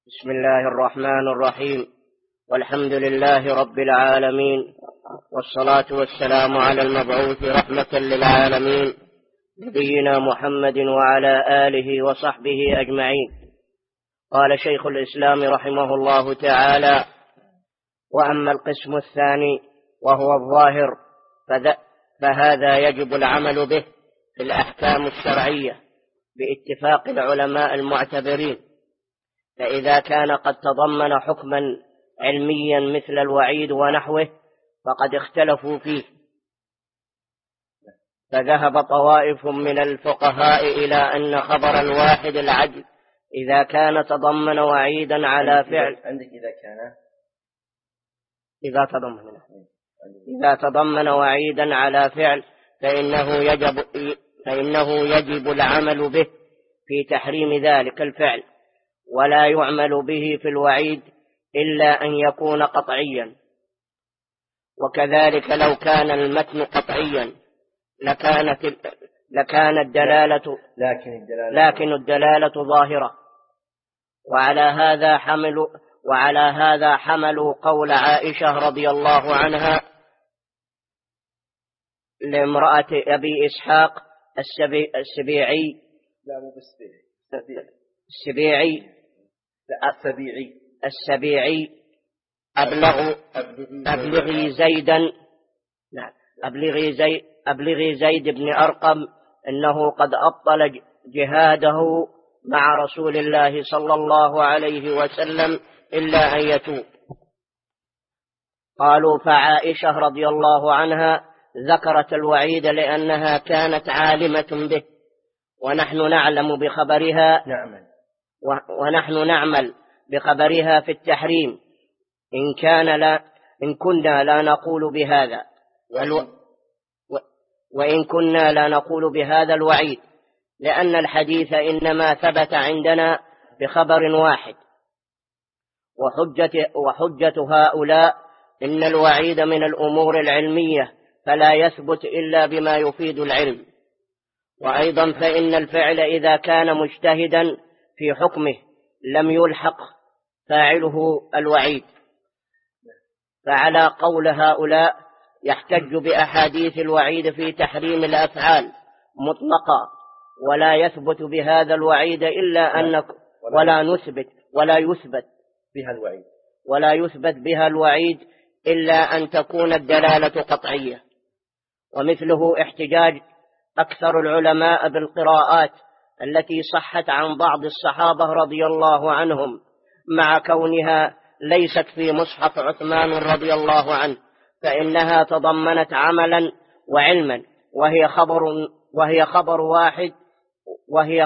بسم الله الرحمن الرحيم، والحمد لله رب العالمين، والصلاة والسلام على المبعوث رحمة للعالمين نبينا محمد وعلى آله وصحبه أجمعين. قال شيخ الإسلام رحمه الله تعالى: وأما القسم الثاني وهو الظاهر فهذا يجب العمل به في الأحكام الشرعية باتفاق العلماء المعتبرين، فإذا كان قد تضمن حكما علميا مثل الوعيد ونحوه فقد اختلفوا فيه، فذهب طوائف من الفقهاء إلى أن خبر الواحد العدل إذا كان تضمن وعيدا على فعل إذا تضمن وعيدا على فعل فإنه يجب العمل به في تحريم ذلك الفعل، ولا يعمل به في الوعيد إلا أن يكون قطعيا. وكذلك لو كان المتن قطعيا لكن الدلالة ظاهرة. وعلى هذا حملوا قول عائشة رضي الله عنها لامرأة أبي إسحاق السبيعي: أبلغي زيد بن أرقم إنه قد أبطل جهاده مع رسول الله صلى الله عليه وسلم إلا أن يتوب. قالوا: فعائشة رضي الله عنها ذكرت الوعيد لأنها كانت عالمة به، ونحن نعمل بخبرها في التحريم إن كنا لا نقول بهذا وإن كنا لا نقول بهذا الوعيد، لأن الحديث إنما ثبت عندنا بخبر واحد. وحجة هؤلاء إن الوعيد من الأمور العلمية فلا يثبت إلا بما يفيد العلم. وأيضا فإن الفعل إذا كان مجتهدا في حكمه لم يلحق فاعله الوعيد. فعلى قول هؤلاء يحتج بأحاديث الوعيد في تحريم الأفعال مطلقا، ولا يثبت بهذا الوعيد ولا يثبت بها الوعيد إلا أن تكون الدلالة قطعية. ومثله احتجاج أكثر العلماء بالقراءات التي صحت عن بعض الصحابة رضي الله عنهم مع كونها ليست في مصحف عثمان رضي الله عنه، فإنها تضمنت عملا وعلما، وهي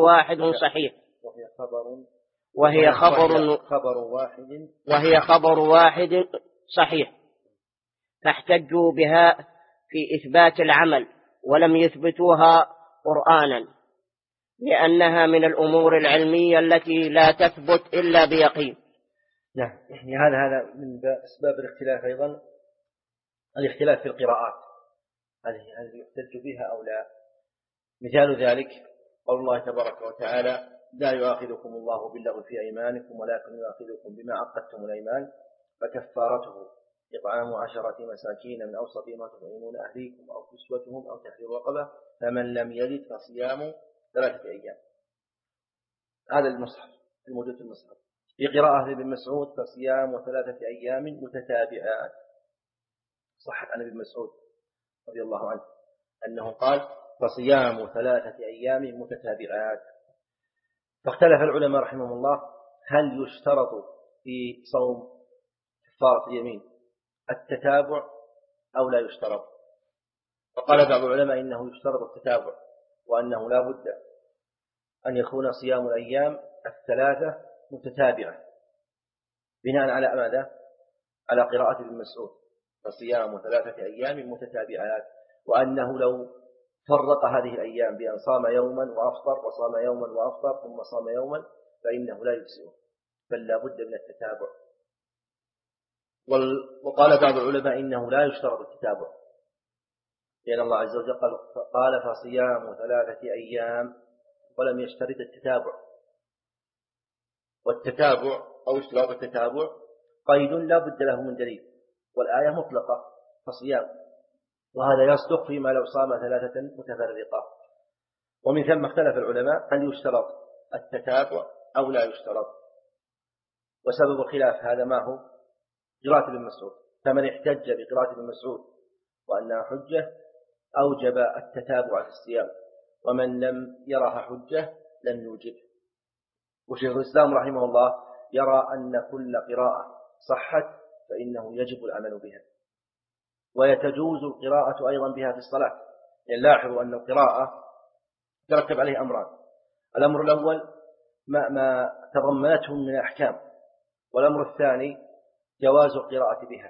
خبر واحد صحيح، فاحتجوا بها في إثبات العمل ولم يثبتوها قرآنا، لأنها من الأمور العلمية التي لا تثبت إلا بيقين. نعم، يعني هذا من أسباب الاختلاف أيضا الاختلاف في القراءات، هل يحتج بها أو لا. مثال ذلك قول الله تبارك وتعالى: لا يؤاخذكم الله باللغو في أيمانكم ولكن يؤاخذكم بما عقدتم الأيمان فكفارته إطعام 10 مساكين من أوسط ما تطعمون أهليكم أو كسوتهم أو تحرير رقبة فمن لم يجد فصيام 3 أيام. هذا المصحف الموجود في المصحف. في قراءة ابن مسعود: فصيام 3 أيام متتابعات. صح عن ابن مسعود رضي الله عنه أنه قال: فصيام 3 أيام متتابعات. فاختلف العلماء رحمهم الله هل يشترط في صوم كفارة اليمين التتابع أو لا يشترط. فقال بعض العلماء إنه يشترط التتابع، وأنه لا بد أن يكون صيام الأيام 3 متتابعة، بناء على ماذا؟ على قراءة ابن مسعود: فصيام 3 أيام متتابعات، وأنه لو فرق هذه الأيام بأن صام يوما وأفطر وصام يوما وأفطر ثم صام يوما فإنه لا يجزئه، بل لا بد من التتابع. وقال بعض العلماء إنه لا يشترط التتابع، لأن الله عز وجل قال: فصيام 3 أيام ولم يشترط التتابع. والتتابع أو اشتراط التتابع قيد لا بد له من دليل، والآية مطلقة فصيام، وهذا يصدق فيما لو صام 3 متفرقة. ومن ثم اختلف العلماء هل يشترط التتابع أو لا يشترط، وسبب الخلاف هذا ما هو؟ قراءة ابن مسعود، فمن احتج بقراءة ابن مسعود وأنها حجة أوجب التتابع في الصيام، ومن لم يرها حجة لم يوجب. وشيخ الإسلام رحمه الله يرى أن كل قراءة صحت فإنه يجب العمل بها، ويتجوز القراءة أيضا بها في الصلاة. يعني لاحظوا أن القراءة ترتب عليه أمران: الأمر الأول ما تضمنته من الأحكام، والأمر الثاني جواز القراءة بها.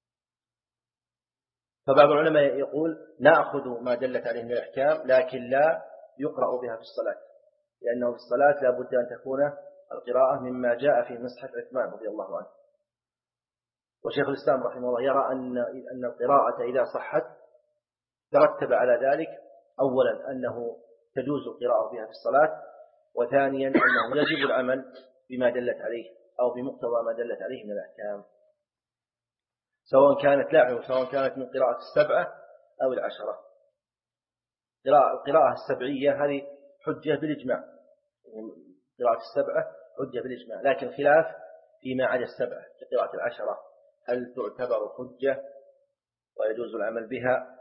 فبعض العلماء يقول نأخذ ما دلت عليه من الأحكام لكن لا يقرأ بها في الصلاة، لأنه في الصلاة لا بد أن تكون القراءة مما جاء في مصحف عثمان رضي الله عنه. وشيخ الإسلام رحمه الله يرى أن القراءة إذا صحت ترتب على ذلك أولا أنه تجوز القراءة بها في الصلاة، وثانيا أنه يجب العمل بما دلت عليه أو بمقتضى ما دلت عليه من الأحكام، سواء كانت من قراءة 7 أو 10. القراءة 7 هذه حجة بالإجماع، قراءة 7 حجة بالإجماع، لكن خلاف فيما عدا 7 قراءة 10 هل تعتبر حجة ويجوز العمل بها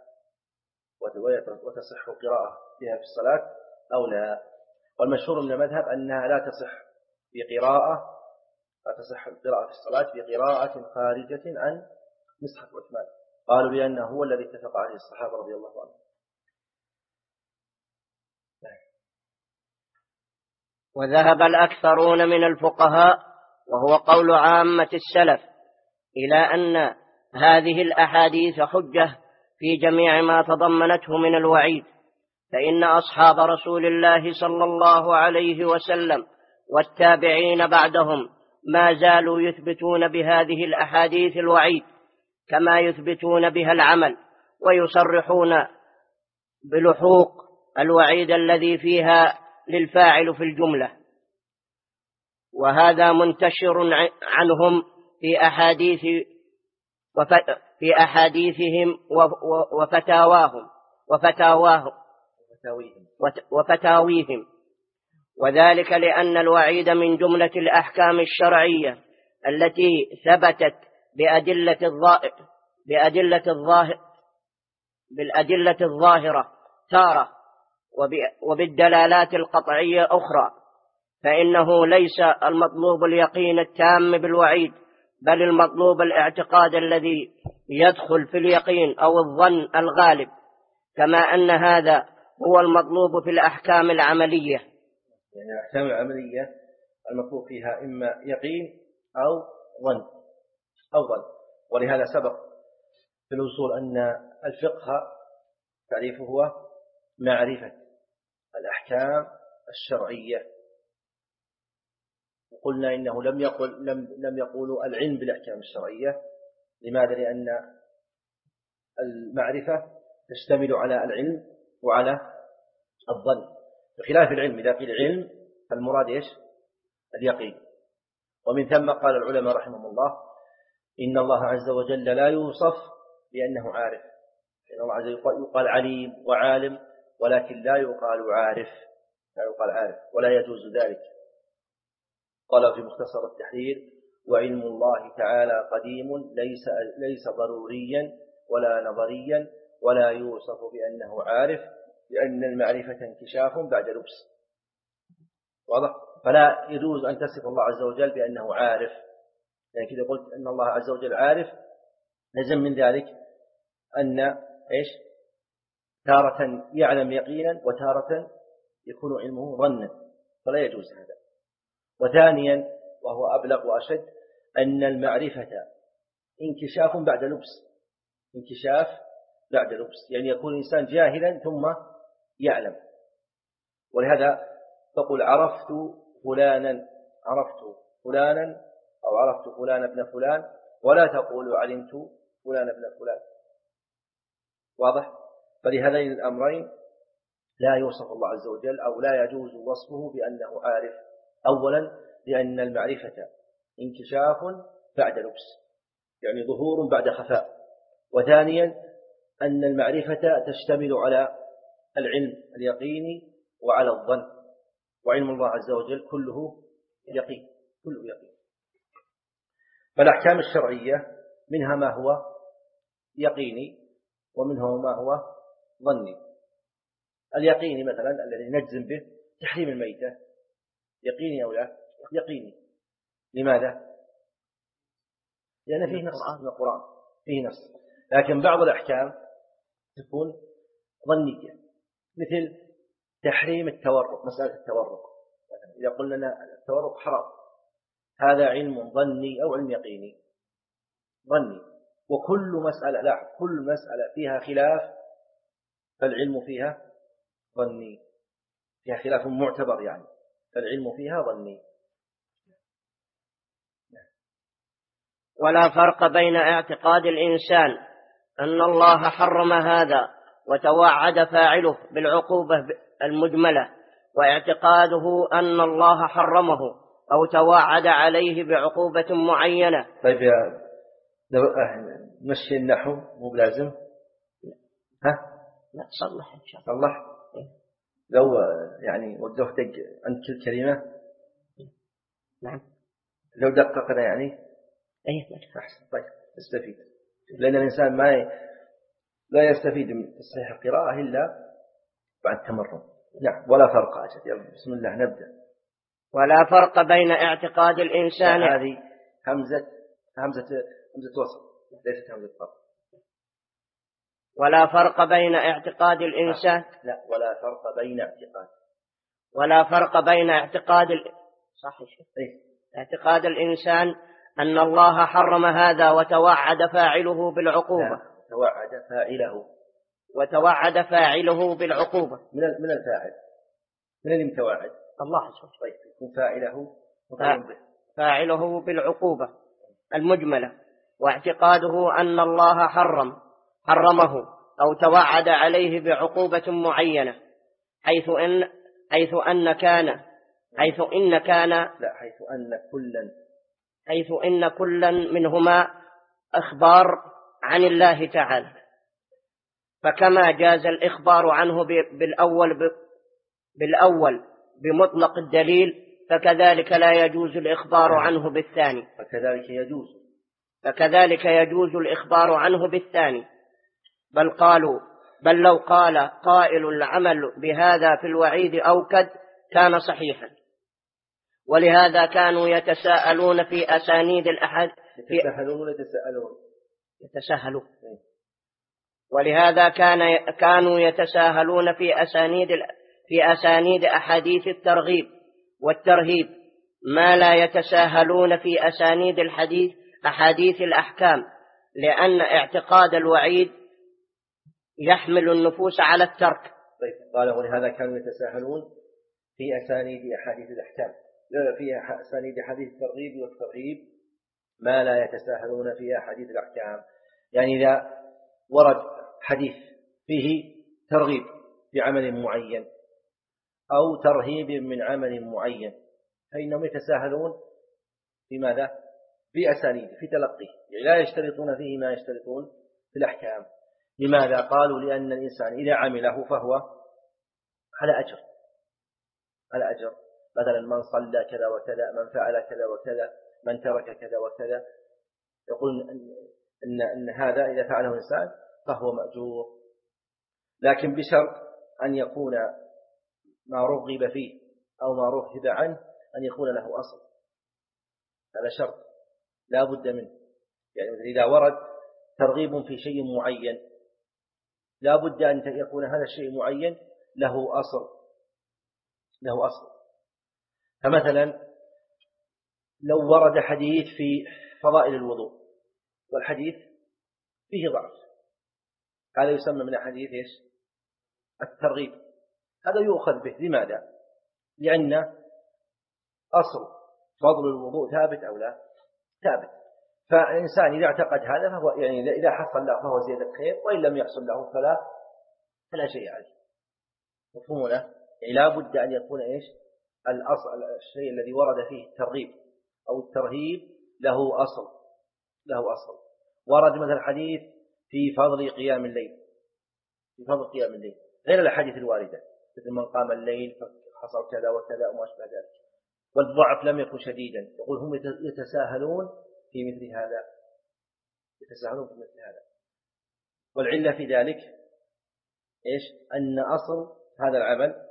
وتصح القراءة بها في الصلاة أو لا. والمشهور من المذهب أنها لا تصح القراءة في الصلاة بقراءة خارجة عن مصحف عثمان، قالوا لأنه هو الذي اتفق عليه الصحابة رضي الله عنهم. وذهب الأكثرون من الفقهاء وهو قول عامة السلف إلى أن هذه الأحاديث حجة في جميع ما تضمنته من الوعيد، فإن أصحاب رسول الله صلى الله عليه وسلم والتابعين بعدهم ما زالوا يثبتون بهذه الأحاديث الوعيد كما يثبتون بها العمل، ويصرحون بلحوق الوعيد الذي فيها للفاعل في الجملة. وهذا منتشر عنهم في أحاديثهم وفتاويهم، وذلك لأن الوعيد من جملة الأحكام الشرعية التي ثبتت بالأدلة الظاهرة تارة وبالدلالات القطعية أخرى، فإنه ليس المطلوب اليقين التام بالوعيد، بل المطلوب الاعتقاد الذي يدخل في اليقين أو الظن الغالب، كما أن هذا هو المطلوب في الأحكام العملية. يعني الأحكام العملية المطلوب فيها إما يقين أو ظن. ولهذا سبق في الوصول أن الفقه تعريفه هو معرفة الأحكام الشرعية، وقلنا إنه لم يقولوا العلم بالأحكام الشرعية. لماذا؟ لأن المعرفة تشتمل على العلم وعلى الظن، بخلاف العلم. إذا قيل العلم فالمراد إيش؟ اليقين. ومن ثم قال العلماء رحمهم الله إن الله عز وجل لا يوصف بأنه عارف، إن الله عز وجل يقال عليم وعالم، ولكن لا يقال عارف، ولا يجوز ذلك. قال في مختصر التحرير: وعلم الله تعالى قديم ليس ضروريا ولا نظريا، ولا يوصف بأنه عارف، لأن المعرفة انكشاف بعد لبس. واضح؟ فلا يجوز أن تصف الله عز وجل بأنه عارف، يعني كذا قلت أن الله عز وجل عارف لازم من ذلك أن إيش؟ تارة يعلم يقينا وتارة يكون علمه ظنا، فلا يجوز هذا. وثانيا وهو أبلغ وأشد أن المعرفة انكشاف بعد لبس، يعني يكون الإنسان جاهلا ثم يعلم. ولهذا تقول عرفت فلانا أو عرفت فلان ابن فلان، ولا تقول علمت فلان ابن فلان. واضح؟ فلهذين الأمرين لا يوصف الله عز وجل أو لا يجوز وصفه بأنه عارف. أولا لأن المعرفة انكشاف بعد لبس، يعني ظهور بعد خفاء. وثانيا أن المعرفة تشتمل على العلم اليقيني وعلى الظن، وعلم الله عز وجل كله يقين، كله يقين. فالأحكام الشرعية منها ما هو يقيني ومنه ما هو ظني. اليقيني مثلا الذي نجزم به تحريم الميتة، يقيني أو لا؟ يقيني. لماذا؟ لأن فيه نص من القرآن، فيه نص. لكن بعض الأحكام تكون ظنية، مثل تحريم التورق، مسألة التورق. إذا قلنا لنا التورق حرام، هذا علم ظني أو علم يقيني؟ ظني. وكل مسألة، لا، كل مسألة فيها خلاف فالعلم فيها ظني، فيها خلاف معتبر يعني، فالعلم فيها ظني. ولا فرق بين اعتقاد الإنسان أن الله حرم هذا وتوعد فاعله بالعقوبة المجملة، واعتقاده أن الله حرمه أو توعد عليه بعقوبة معينة. طيب يا نمشي النحو مو بلازم، ها؟ لا صلح إن شاء الله. صلح. لو يعني وقفت عند كل كلمة، نعم، لو دققنا يعني أحسن. طيب استفيد، لأن الإنسان لا يستفيد من تصحيح القراءة إلا بعد تمرن. نعم. ولا فرق. أجل بسم الله نبدأ. ولا فرق بين اعتقاد الإنسان. هذه همزة وصل، ليست همزة فرق. ولا فرق بين اعتقاد الإنسان. لا، ولا فرق بين اعتقاد. ولا فرق بين اعتقاد صحيح. إيه؟ اعتقاد الإنسان أن الله حرم هذا وتوعد فاعله بالعقوبة. لا. توعد فاعله. وتوعد فاعله بالعقوبة. من الفاعل، من المتوعد؟ الله عز وجل. طيب يكون فاعله بالعقوبة المجملة. واعتقاده أن الله حرمه أو توعد عليه بعقوبة معينة، حيث إن كلا منهما إخبار عن الله تعالى. فكما جاز الإخبار عنه بالأول بمطلق الدليل، فكذلك لا يجوز الإخبار عنه بالثاني. فكذلك يجوز الإخبار عنه بالثاني. بل لو قال قائل العمل بهذا في الوعيد أوكد كان صحيحا. ولهذا كانوا يتساءلون في أسانيد ولهذا كانوا يتساهلون في أسانيد أحاديث الترغيب والترهيب ما لا يتساهلون في أسانيد أحاديث الأحكام، لأن اعتقاد الوعيد يحمل النفوس على الترك. طيب قال ولهذا كانوا يتساهلون في أسانيد أحاديث الأحكام، في أسانيد أحاديث الترغيب والترهيب ما لا يتساهلون في أحاديث الأحكام. يعني إذا ورد حديث فيه ترغيب بعمل معين أو ترهيب من عمل معين، فإنهم يتساهلون في ماذا؟ في أسانيد، في تلقيه، يعني لا يشترطون فيه ما يشترطون في الأحكام. لماذا؟ قالوا لأن الإنسان إذا عمله فهو على أجر. مثلا من صلى كذا وكذا، من فعل كذا وكذا، من ترك كذا وكذا، يقول إن هذا إذا فعله الإنسان فهو مأجور، لكن بشرط أن يكون ما رغب فيه أو ما رهب عنه أن يكون له أصل. هذا شرط لا بد منه. يعني إذا ورد ترغيب في شيء معين لا بد أن يكون هذا الشيء معين له أصل. فمثلا لو ورد حديث في فضائل الوضوء والحديث فيه ضعف، هذا يسمى من حديث الترغيب، هذا يؤخذ به. لماذا؟ لأن أصل فضل الوضوء ثابت أو لا؟ ثابت. فالإنسان إذا اعتقد هذا فهو يعني إذا حصل له فهو زيادة خير، وإن لم يحصل له فلا شيء عليه. مفهوم له؟ يعني لا بد أن يكون الشيء الذي ورد فيه الترغيب أو الترهيب له أصل. ورد مثلا حديث في فضل قيام الليل، غير الأحاديث الواردة مثل من قام الليل فحصل كذا وكذا وما أشبه ذلك، والضعف لم يكن شديدا. يقول هم يتساهلون في مثل هذا، والعلة في ذلك إيش؟ أن أصل هذا العمل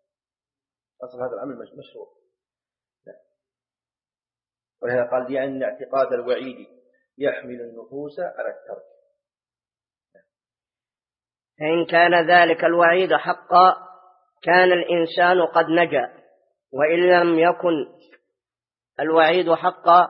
مشروع. ولهذا قال لأن اعتقاد الوعيد يحمل النفوس على الترك. فإن كان ذلك الوعيد حقا كان الإنسان قد نجا، وإن لم يكن الوعيد حقا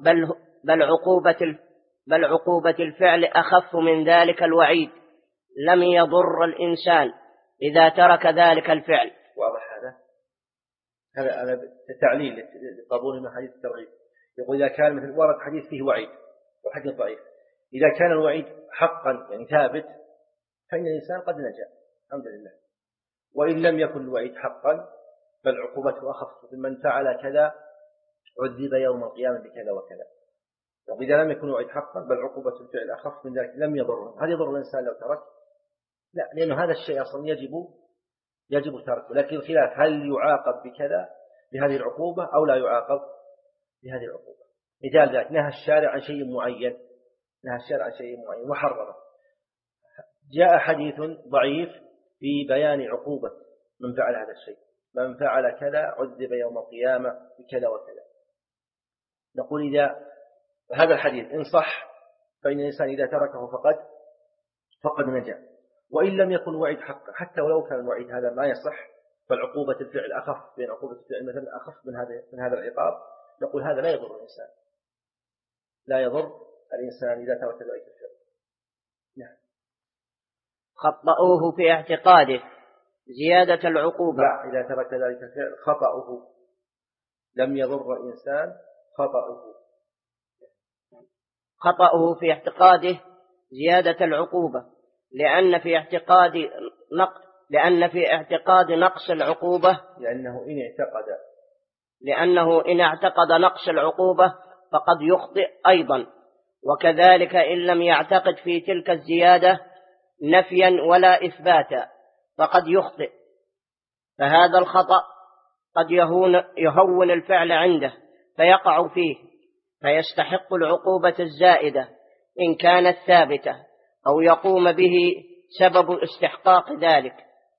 بل عقوبة الفعل أخف من ذلك الوعيد لم يضر الإنسان إذا ترك ذلك الفعل. واضح هذا تعليل لقبول من حديث الترغيب. يقول إذا كان مثل ورد حديث فيه وعيد وحديث ضعيف، إذا كان الوعيد حقا يعني ثابت فإن الإنسان قد نجا الحمد لله. وإن لم يكن الوعيد حقا فالعقوبة أخف، من فعل كذا عذب يوم القيامة بكذا وكذا. وإذا لم يكن الوعيد حقا بل عقوبة الفعل أخف من ذلك لم يضره. هل يضر الإنسان لو ترك؟ لا، لأنه هذا الشيء أصلا يجب تركه. لكن الخلاف هل يعاقب بكذا بهذه العقوبة أو لا يعاقب بهذه العقوبة. مثال ذلك نهى الشارع عن شيء معين وحرمه. جاء حديث ضعيف في بيان عقوبة من فعل هذا الشيء، من فعل كذا عذب يوم القيامة بكذا وكذا. نقول إذا هذا الحديث إن صح فإن الإنسان إذا تركه فقد نجا. وإن لم يكن وعيد حقا، حتى ولو كان الوعيد هذا ما يصح، فالعقوبة الفعل أخف، بين عقوبة الفعل مثلا أخف من هذا العقاب، نقول هذا لا يضر الإنسان إذا ترك ذلك الفعل. نعم. خطأوه في اعتقاده زيادة العقوبة. لا، إذا ترك ذلك الفعل خطأه لم يضر الإنسان، خطأه في اعتقاده زيادة العقوبة، لأن في اعتقاد نقص العقوبة، لأنه إن اعتقد نقص العقوبة فقد يخطئ أيضا، وكذلك إن لم يعتقد في تلك الزيادة نفيا ولا إثباتا فقد يخطئ. فهذا الخطأ قد يهون الفعل عنده فيقع فيه فيستحق العقوبة الزائدة إن كانت ثابتة، أو يقوم به سبب استحقاق ذلك.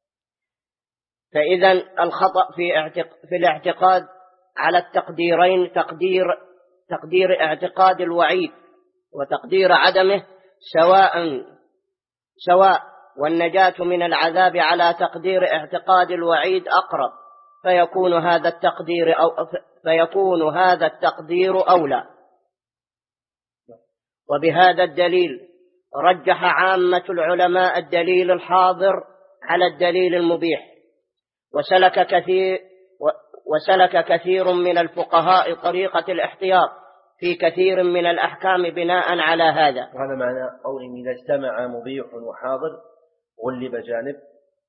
فإذا الخطأ في الاعتقاد على التقديرين، تقدير اعتقاد الوعيد وتقدير عدمه سواء، والنجاة من العذاب على تقدير اعتقاد الوعيد أقرب، فيكون هذا التقدير أولى. وبهذا الدليل رجح عامة العلماء الدليل الحاضر على الدليل المبيح، وسلك كثير من الفقهاء طريقة الاحتياط في كثير من الأحكام بناء على هذا. وهذا معنى قوله إذا اجتمع مبيح وحاضر غلب جانب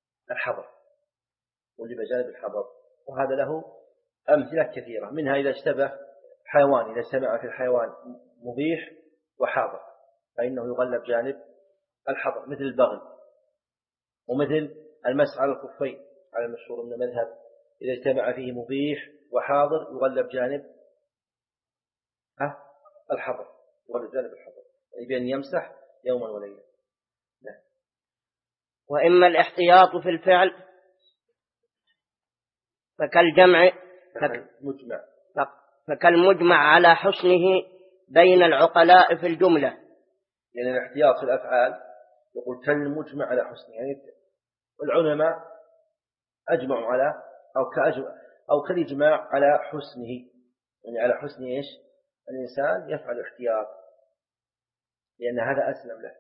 الحظر. وهذا له أمثلة كثيرة، منها إذا اشتبه حيوان، إذا اجتمع في الحيوان مبيح وحاضر فإنه يغلب جانب الحظر، مثل البغل، ومثل المسح على الخفين على المشهور من المذهب، إذا اجتمع فيه مبيح وحاضر يغلب جانب الحظر، يعني بأن يمسح يوما وليلة. وإما الاحتياط في الفعل فكالمجمع على حسنه بين العقلاء في الجملة. يعني الاحتياط في الأفعال يقول كالمجمع على حسنه، يعني العلماء أجمعوا على أو كالإجماع على حسنه، يعني على حسن إيش الإنسان يفعل احتياط، لأن هذا أسلم له.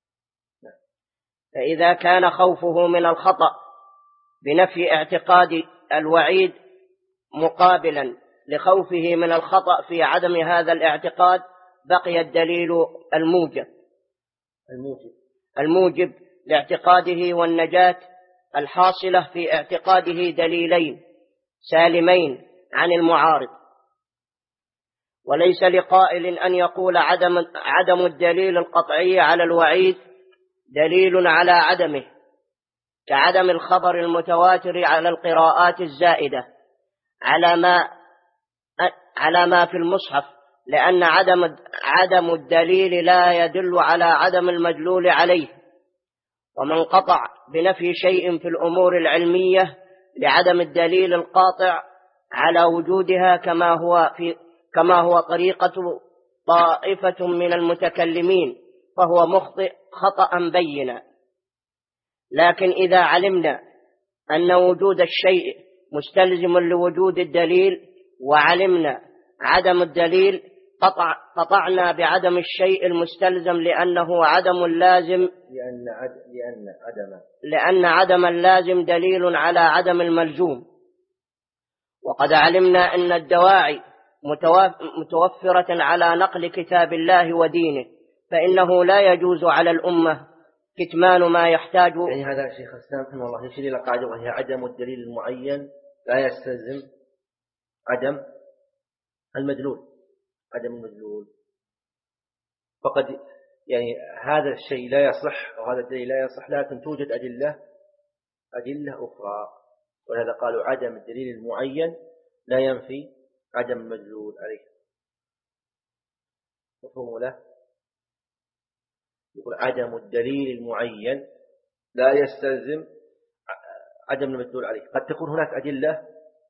فإذا كان خوفه من الخطأ بنفي اعتقاد الوعيد مقابلا لخوفه من الخطأ في عدم هذا الاعتقاد، بقي الدليل الموجب لاعتقاده والنجاة الحاصلة في اعتقاده دليلين سالمين عن المعارض. وليس لقائل أن يقول عدم الدليل القطعي على الوعيد دليل على عدمه، كعدم الخبر المتواتر على القراءات الزائدة على ما في المصحف، لأن عدم الدليل لا يدل على عدم المدلول عليه. ومن قطع بنفي شيء في الأمور العلمية لعدم الدليل القاطع على وجودها كما هو طريقة طائفة من المتكلمين فهو مخطئ خطأ بينا. لكن إذا علمنا أن وجود الشيء مستلزم لوجود الدليل وعلمنا عدم الدليل قطعنا بعدم الشيء المستلزم لأنه عدم اللازم، لأن عدم اللازم دليل على عدم الملزوم. وقد علمنا أن الدواعي متوفرة على نقل كتاب الله ودينه، فإنه لا يجوز على الأمة كتمان ما يحتاج. يعني هذا شيخ الإسلام رحمه الله يشير إلى قاعدة وهي عدم الدليل المعين لا يستلزم عدم المدلول. فقد يعني هذا الشيء لا يصح وهذا الدليل لا يصح، لكن توجد أدلة أخرى، ولهذا قالوا عدم الدليل المعين لا ينفي عدم المدلول عليه. مفهوم له؟ يقول عدم الدليل المعين لا يستلزم عدم المدلول عليه. قد تكون هناك أدلة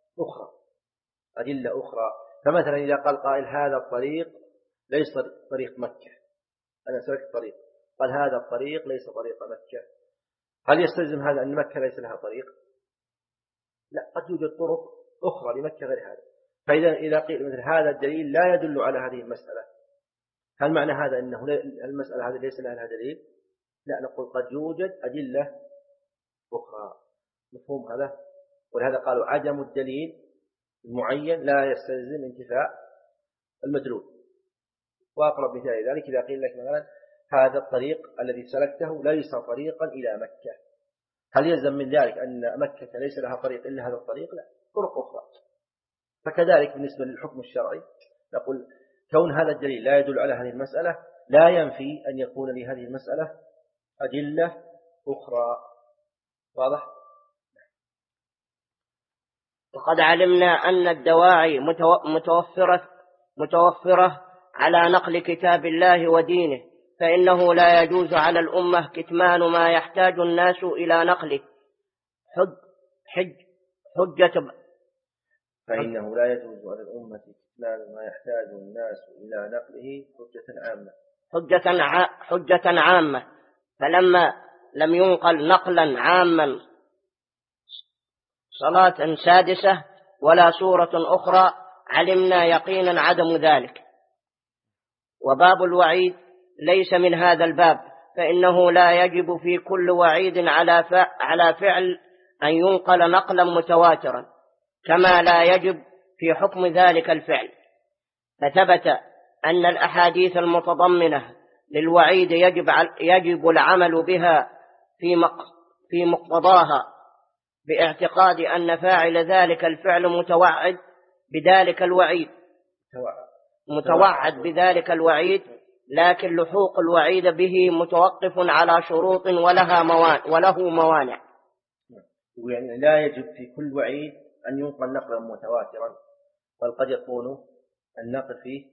أخرى. فمثلا إذا قال قائل هذا الطريق ليس طريق مكة، أنا سلكت طريق، قال هذا الطريق ليس طريق مكة، هل يستلزم هذا أن مكة ليس لها طريق؟ لا، قد يوجد طرق أخرى لمكة غير هذا. فإذا قيل مثل هذا الدليل لا يدل على هذه المسألة، هل معنى هذا أنه المسألة هذه ليس لها دليل؟ لا، نقول قد يوجد أدلة أخرى. مفهوم هذا؟ ولهذا قالوا عدم الدليل المعين لا يستلزم انتفاء المدلول. وأقرب مثال ذلك إذا قيل لك مثلا هذا الطريق الذي سلكته ليس طريقا إلى مكة، هل يلزم من ذلك أن مكة ليس لها طريق إلا هذا الطريق؟ لا، طرق أخرى. فكذلك بالنسبة للحكم الشرعي نقول كون هذا الدليل لا يدل على هذه المسألة لا ينفي أن يكون لهذه المسألة أدلة أخرى. واضح؟ وقد علمنا أن الدواعي متوفرة على نقل كتاب الله ودينه، فإنه لا يجوز على الأمة كتمان ما يحتاج الناس إلى نقله فإنه لا يجوز على الأمة كتمان ما يحتاج الناس إلى نقله حجة عامة. فلما لم ينقل نقلا عاما صلاة سادسة ولا سورة أخرى علمنا يقينا عدم ذلك. وباب الوعيد ليس من هذا الباب، فإنه لا يجب في كل وعيد على فعل أن ينقل نقلا متواترا، كما لا يجب في حكم ذلك الفعل. فثبت أن الأحاديث المتضمنة للوعيد يجب العمل بها في مقتضاها، باعتقاد أن فاعل ذلك الفعل متوعد بذلك الوعيد، لكن لحوق الوعيد به متوقف على شروط وله موانع. يعني لا يجب في كل وعيد أن ينقل نقلا متواترا، بل قد يكون النقل فيه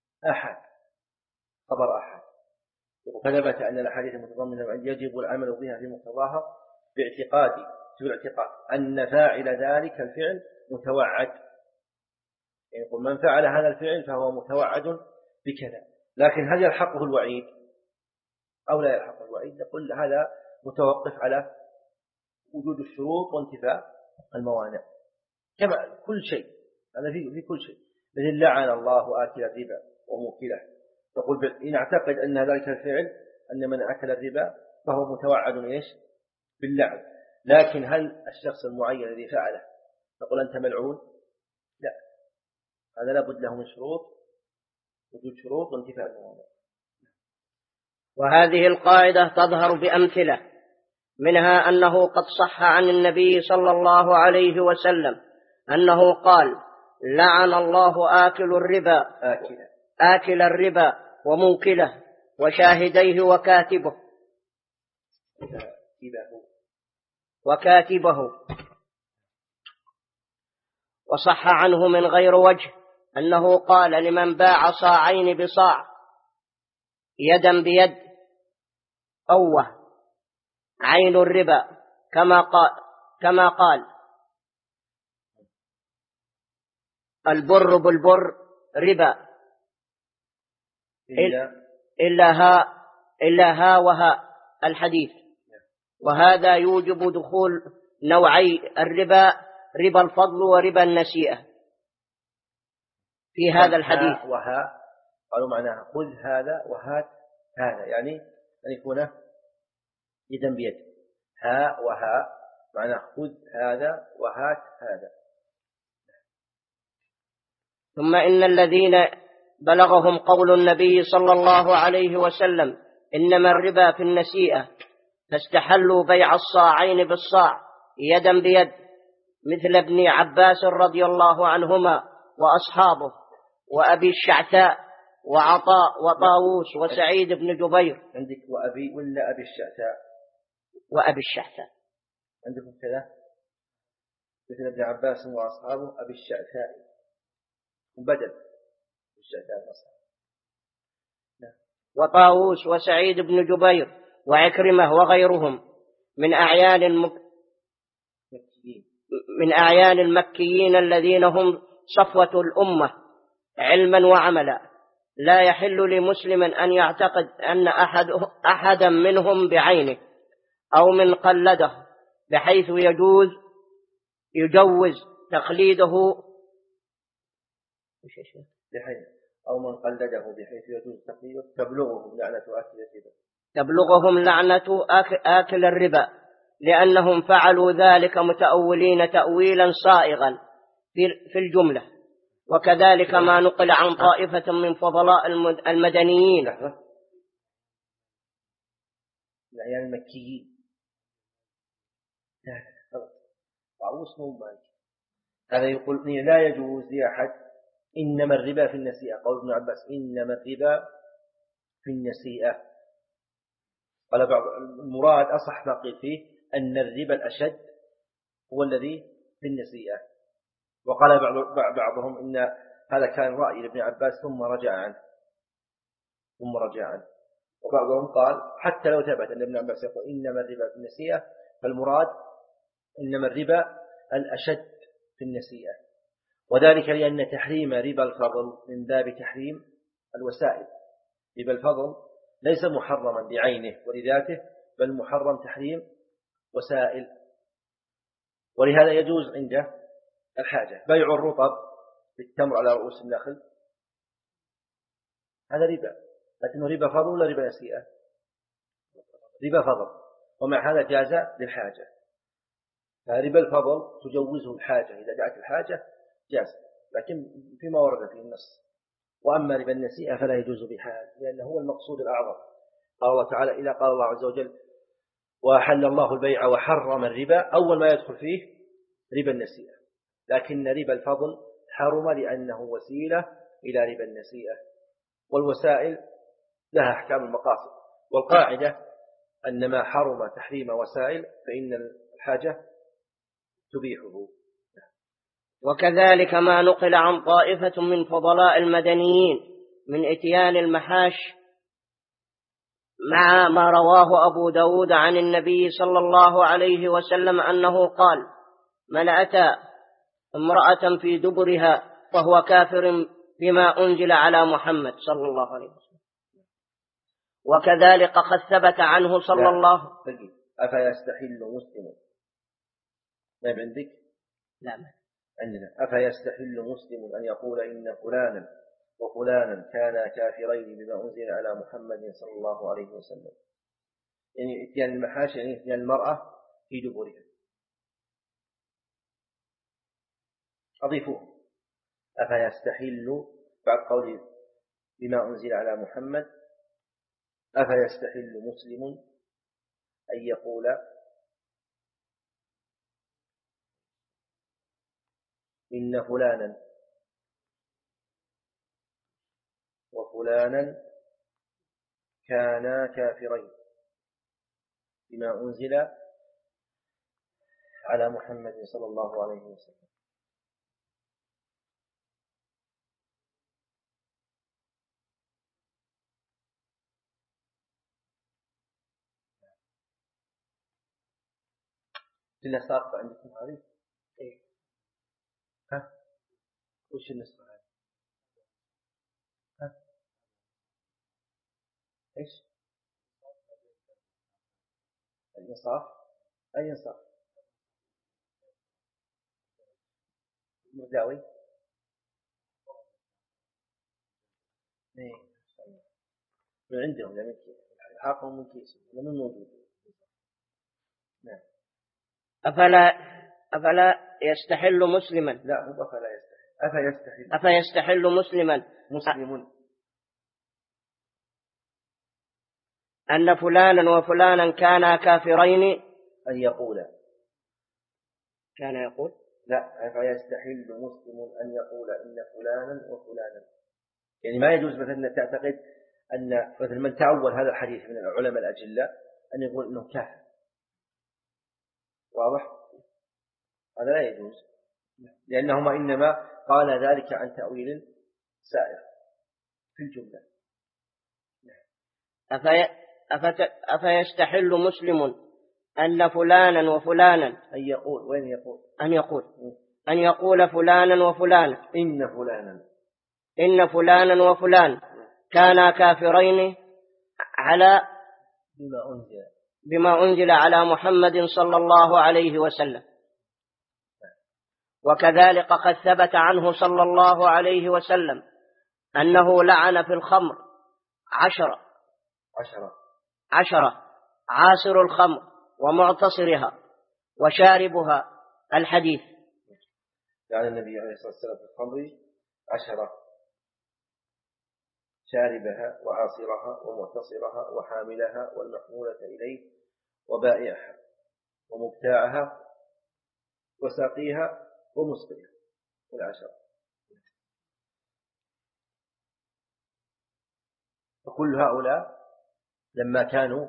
خبر أحد. وثبت أن الأحاديث المتضمنة يجب العمل بها في مقتضاها باعتقاد أن فاعل ذلك الفعل متوعد، يعني يقول من فعل هذا الفعل فهو متوعد بكذا. لكن هل يلحقه الوعيد أو لا يلحقه الوعيد؟ نقول هذا متوقف على وجود الشروط وانتفاء الموانع، كما كل شيء. هذا في كل شيء، مثل لعن الله آكل الربا وموكله، نقول إن اعتقد أن ذلك الفعل أن من أكل الربا فهو متوعد باللعن، لكن هل الشخص المعين الذي فعله نقول أنت ملعون؟ لا، هذا لابد له من وجود شروط وانتفاء الموانع. وهذه القاعدة تظهر بأمثلة، منها أنه قد صح عن النبي صلى الله عليه وسلم أنه قال: لعن الله آكل الربا وموكله وشاهديه وكاتبه. وصح عنه من غير وجه أنه قال: لمن باع صاعين بصاع يدا بيد أوه عين الربا، كما قال: البر بالبر ربا إلا ها وها الحديث. وهذا يوجب دخول نوعي الربا، ربا الفضل وربا النسيئة، في هذا الحديث. وها قالوا معناها خذ هذا وهات هذا، يعني أن يكون يدا بيد. ها وها معناه خذ هذا وهات هذا. ثم إن الذين بلغهم قول النبي صلى الله عليه وسلم: إنما الربا في النسيئة، فاستحلوا بيع الصاعين بالصاع يدا بيد، مثل ابن عباس رضي الله عنهما وأصحابه وأبي الشعثاء وعطاء وطاووس وسعيد بن جبير. عندك وأبي ولا أبي الشعثاء؟ وأبي الشعثاء عندكم كذا، مثل ابن عباس وأصحابه أبي الشعثاء وبدل الشعثاء أصحابه. وطاووس وسعيد بن جبير وعكرمة وغيرهم من أعيان المكيين الذين هم صفوة الأمة علما وعملا. لا يحل لمسلم أن يعتقد أن أحدا منهم بعينه أو من قلده، بحيث يجوز تقليده، أو من قلده بحيث يجوز تقليده، تبلغهم لعنة آكل الربا، لأنهم فعلوا ذلك متأولين تأويلا صائغا في الجملة. وكذلك ما نقل عن طائفة من فضلاء المدنيين الأعيان المكيين. هذا يقول لا يجوز لأحد، إنما الربا في النسيئة. قول ابن عباس: إنما الربا في النسيئة. قال بعض المراد أصح ما قيل فيه أن الربا الأشد هو الذي في النسيئة. وقال بعضهم إن هذا كان رأي لابن عباس ثم رجع عنه. وبعضهم قال حتى لو ثبت أن ابن عباس يقول إنما الربا في النسيئة، فالمراد إنما الربا الأشد في النسيئة، وذلك لأن تحريم ربا الفضل من باب تحريم الوسائل. ربا الفضل ليس محرما بعينه ولذاته، بل محرم تحريم وسائل. ولهذا يجوز عنده الحاجة بيع الرطب بالتمر على رؤوس النخل، هذا ربا، لكنه ربا فضل ولا ربا نسيئة؟ ربا فضل، ومع هذا جاز للحاجة. فربا الفضل تجوزه الحاجة، إذا جاءت الحاجة جاز، لكن فيما ورد فيه النص. وأما ربا النسيئة فلا يجوز بحال، لأنه هو المقصود الأعظم. قال الله تعالى: إذا قال الله عز وجل: وأحل الله البيع وحرم الربا، أول ما يدخل فيه ربا النسيئة. لكن ربا الفضل حرم لأنه وسيلة إلى ربا النسيئة، والوسائل لها أحكام المقاصد. والقاعدة أن ما حرم تحريم وسائل فإن الحاجة تبيحه. وكذلك ما نقل عن طائفة من فضلاء المدنيين من إتيان المحاش، مع ما رواه أبو داود عن النبي صلى الله عليه وسلم أنه قال: من أتى امرأة في دبرها فهو كافر بما أنزل على محمد صلى الله عليه وسلم. وكذلك قد ثبت عنه صلى الله. أفيستحل مسلم؟ ما عندك؟ لا عندنا: أفيستحل مسلم أن يقول إن فلانا وفلانا كانا كافرين بما أنزل على محمد صلى الله عليه وسلم. يعني اتيان المحاش، يعني اتيان المرأة في دبرها. أضيفوه: أفيستحل بعد قوله بما أنزل على محمد، أفيستحل مسلم أن يقول إن فلانا وفلانا كانا كافرين بما أنزل على محمد صلى الله عليه وسلم. إلا ساقطة عندكم هذه؟ إيه. ها؟ وش النسخة هذه؟ ها؟ إيش؟ الإنصاف؟ أي إنصاف؟ مرداوي؟ إيه. من عندهم لم يكن حاقهم من كيس لم موجود. نعم. أفلا يستحل مسلما؟ لا مو أفلا يستحل. أفيستحل مسلما مسلم أن فلانا وفلانا كانا كافرين أن يقول كان يقول لا فيستحل مسلم أن يقول إن فلانا وفلانا، يعني ما يجوز مثلا تعتقد أن مثل من تعول هذا الحديث من العلماء الأجلاء أن يقول إنه كافر، واضح؟ هذا لا يجوز، لأنهما إنما قال ذلك عن تأويل سائر في الجملة. أفيستحل مسلم أن فلانا وفلانا أن يقول وين يقول أن يقول فلانا وفلانا إن فلانا وفلان كانا كافرين على بما أنزل على محمد صلى الله عليه وسلم. وكذلك قد ثبت عنه صلى الله عليه وسلم أنه لعن في الخمر 10 عاصر الخمر ومعتصرها وشاربها الحديث. يعني النبي عليه الصلاة والسلام في الخمر 10 شاربها وعاصرها ومعتصرها وحاملها والمحمولة إليه وبائعها ومبتاعها وساقيها ومسقيها 10. فكل هؤلاء لما كانوا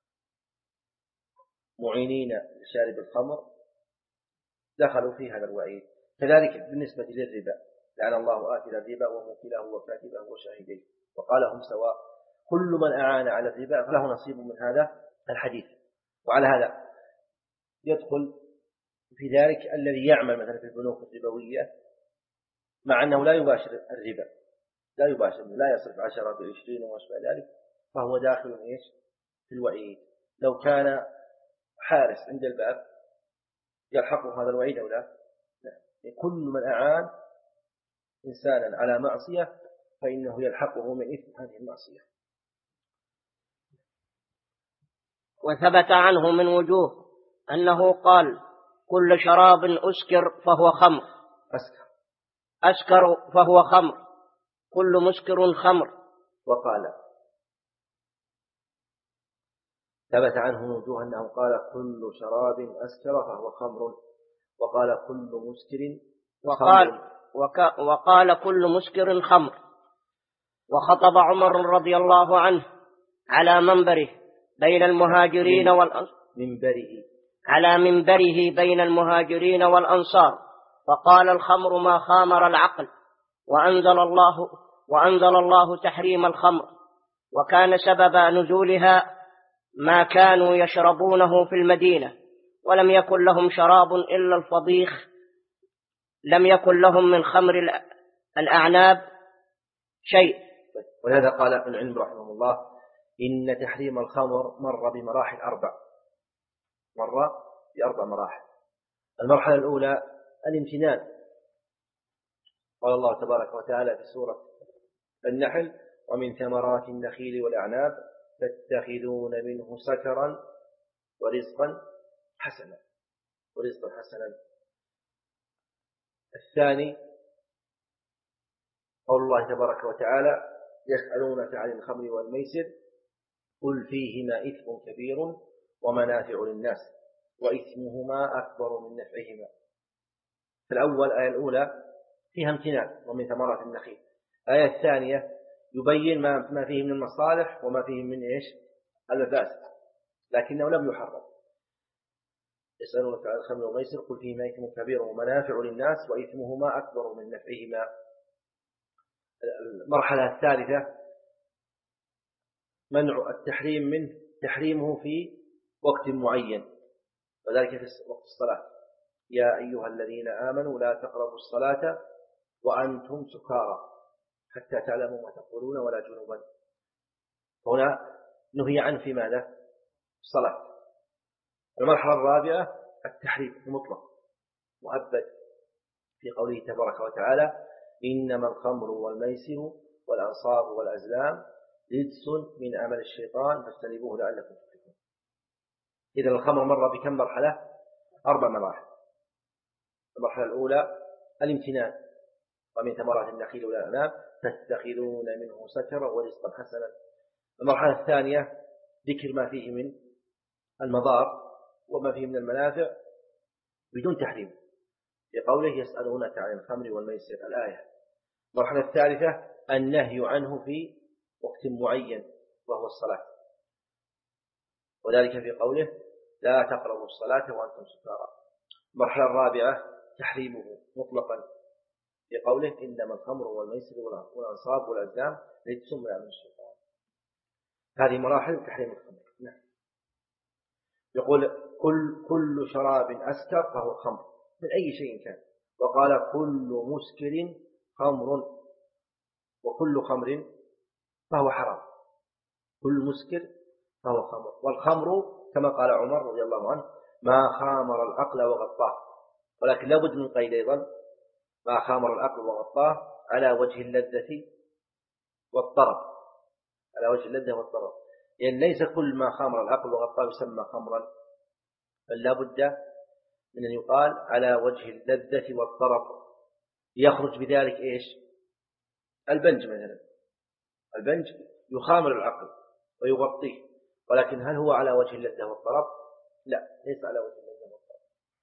معينين لشارب الخمر دخلوا في هذا الوعيد. كذلك بالنسبة للربا لعن الله آكل الربا وموكله وكاتبه وشاهديه وقالهم سواء، كل من أعان على الربا فله نصيب من هذا الحديث. وعلى هذا يدخل في ذلك الذي يعمل مثلا في البنوك الربوية مع أنه لا يباشر الربا، لا يصرف 10 ب20 وما شابه ذلك، فهو داخل في الوعيد. لو كان حارس عند الباب يلحقه هذا الوعيد أو لا؟ كل من أعان إنسانا على معصية فإنه يلحقه من إثم هذه المعصية. وثبت عنه من وجوه أنه قال كل شراب أسكر فهو خمر، أسكر فهو خمر، كل مسكر خمر. وقال ثبت عنه من وجوه أنه قال كل شراب أسكر فهو خمر، وقال كل مسكر خمر، وقال كل مسكر خمر. وخطب عمر رضي الله عنه على منبره بين المهاجرين والأنصار على منبره بين المهاجرين والأنصار فقال الخمر ما خامر العقل، وأنزل الله تحريم الخمر، وكان سبب نزولها ما كانوا يشربونه في المدينة، ولم يكن لهم شراب إلا الفضيخ، لم يكن لهم من خمر الأعناب شيء. ولهذا قال ابن العلم رحمه الله إن تحريم الخمر مر بمراحل 4. مر ب4 مراحل. المرحلة الأولى الامتنان، قال الله تبارك وتعالى في سورة النحل ومن ثمرات النخيل والأعناب تتخذون منه سكرا ورزقا حسنا. الثاني قول الله تبارك وتعالى يسألونك عن الخمر والميسر قل فيهما إثم كبير ومنافع للناس وإثمهما أكبر من نفعهما. في الأول الآية الأولى فيها امتنان ومن ثمرات النخيل. الآية الثانية يبين ما فيه من المصالح وما فيه من المفاسد، لكنه لم يحرم. يسألونك عن الخمر والميسر قل فيهما إثم كبير ومنافع للناس وإثمهما أكبر من نفعهما. المرحلة الثالثة منع التحريم منه، تحريمه في وقت معين، وذلك في وقت الصلاة. يا أيها الذين آمنوا لا تقربوا الصلاة وأنتم سكارى حتى تعلموا ما تقولون ولا جنوبا. هنا نهي عنه في ماذا؟ الصلاة. المرحلة الرابعة التحريم المطلق مؤبد في قوله تبارك وتعالى إنما الخمر والميسر والأنصاب والأزلام رجس من عمل الشيطان فاجتنبوه لعلكم تفلحون. إذا الخمر مر بكم مرحلة؟ 4 مراحل. المرحلة الأولى الامتنان ومن ثمرات النخيل والأعناب تتخذون منه سكرا ورزقا حسنا. المرحلة الثانية ذكر ما فيه من المضار وما فيه من المنافع بدون تحريم في قوله يسألونك عن الخمر والميسر الآية. المرحلة الثالثة النهي عنه في وقت معين وهو الصلاة، وذلك في قوله لا تقربوا الصلاة وأنتم سكارى. المرحلة الرابعة تحريمه مطلقا في قوله إنما الخمر والميسر والأنصاب والأزلام رجس من عمل الشيطان. هذه مراحل تحريم الخمر. يقول كل شراب أسكر فهو خمر من أي شيء كان، وقال كل مسكر خمر وكل خمر فهو حرام. كل مسكر فهو خمر، والخمر كما قال عمر رضي الله عنه ما خامر العقل وغطاه، ولكن لابد من قيد أيضا ما خامر العقل وغطاه على وجه اللذة والطرب، على وجه اللذة والطرب، يعني ليس كل ما خامر العقل وغطاه يسمى خمرا، بل لابد من أن يقال على وجه اللذة والطرب. يخرج بذلك إيش؟ البنج مثلا، البنج يخامر العقل ويغطيه، ولكن هل هو على وجه اللذة والطرب؟ لا، ليس على وجه اللذة والطرب.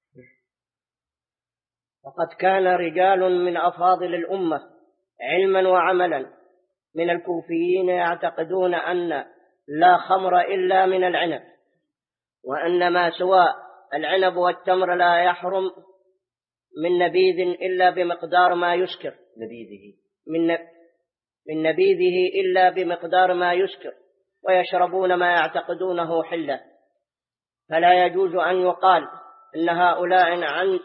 وقد كان رجال من أفاضل الأمة علما وعملا من الكوفيين يعتقدون أن لا خمر إلا من العنب، وأن ما سوى العنب والتمر لا يحرم من نبيذ إلا بمقدار ما يسكر، من نبيذه إلا بمقدار ما يسكر، ويشربون ما يعتقدونه حلة. فلا يجوز أن يقال إن هؤلاء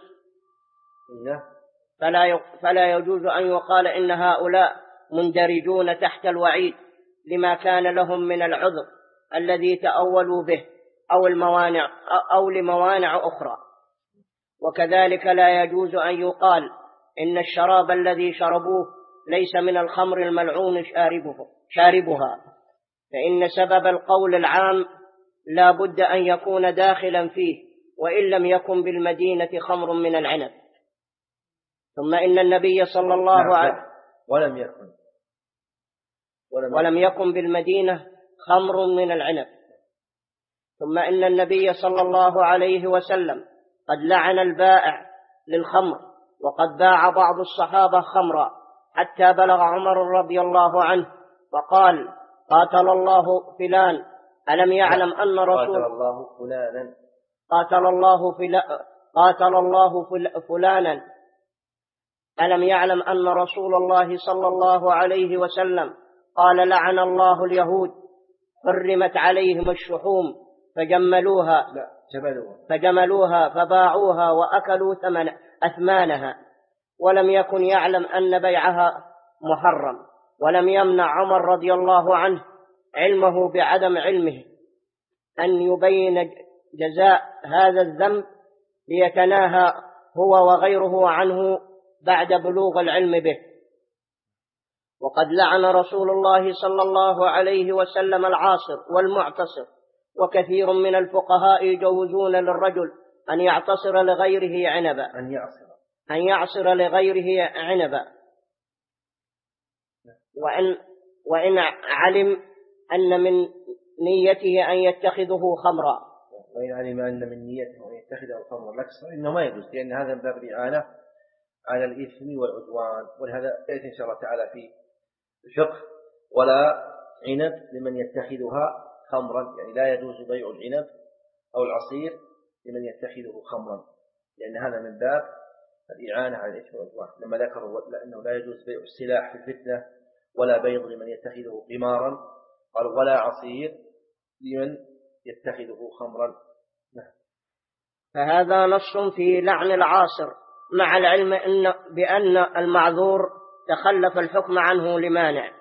فلا يجوز أن يقال إن هؤلاء مندرجون تحت الوعيد لما كان لهم من العذر الذي تأولوا به أو لموانع أخرى. وكذلك لا يجوز أن يقال إن الشراب الذي شربوه ليس من الخمر الملعون شاربها، فإن سبب القول العام لا بد أن يكون داخلا فيه، وإن لم يكن بالمدينة خمر من العنب. ثم إن النبي صلى الله عليه ولم يكن بالمدينة خمر من العنب. ثم إن النبي صلى الله عليه وسلم قد لعن البائع للخمر، وقد باع بعض الصحابة خمرا حتى بلغ عمر رضي الله عنه فقال قاتل الله فلان ألم يعلم أن رسول قاتل الله فلانا ألم يعلم أن رسول الله صلى الله عليه وسلم قال لعن الله اليهود حرمت عليهم الشحوم فجملوها فباعوها وأكلوا أثمانها، ولم يكن يعلم أن بيعها محرم. ولم يمنع عمر رضي الله عنه علمه بعدم علمه أن يبين جزاء هذا الذنب ليتناهى هو وغيره عنه بعد بلوغ العلم به. وقد لعن رسول الله صلى الله عليه وسلم العاصر والمعتصر، وكثير من الفقهاء يجوزون للرجل أن يعتصر لغيره عنبا وإن علم أن من نيته أن يتخذه خمرا. وإن علم أن من نيته أن يتخذه خمرا لكس إنه ما يجوز، لأن هذا من باب الإعانة على الإثم والعدوان. ولهذا يأتي إن شاء الله تعالى في الفقه ولا عنب لمن يتخذها خمرا، يعني لا يجوز بيع العنب أو العصير لمن يتخذه خمرا، لأن هذا من باب الإعانة على الإثم والعدوان. لما ذكروا أنه لا يجوز بيع السلاح في الفتنة ولا بيض لمن يتخذه قمارا، قالوا ولا عصير لمن يتخذه خمرا. فهذا نص في لعن العاصر، مع العلم بأن المعذور تخلف الحكم عنه لمانع،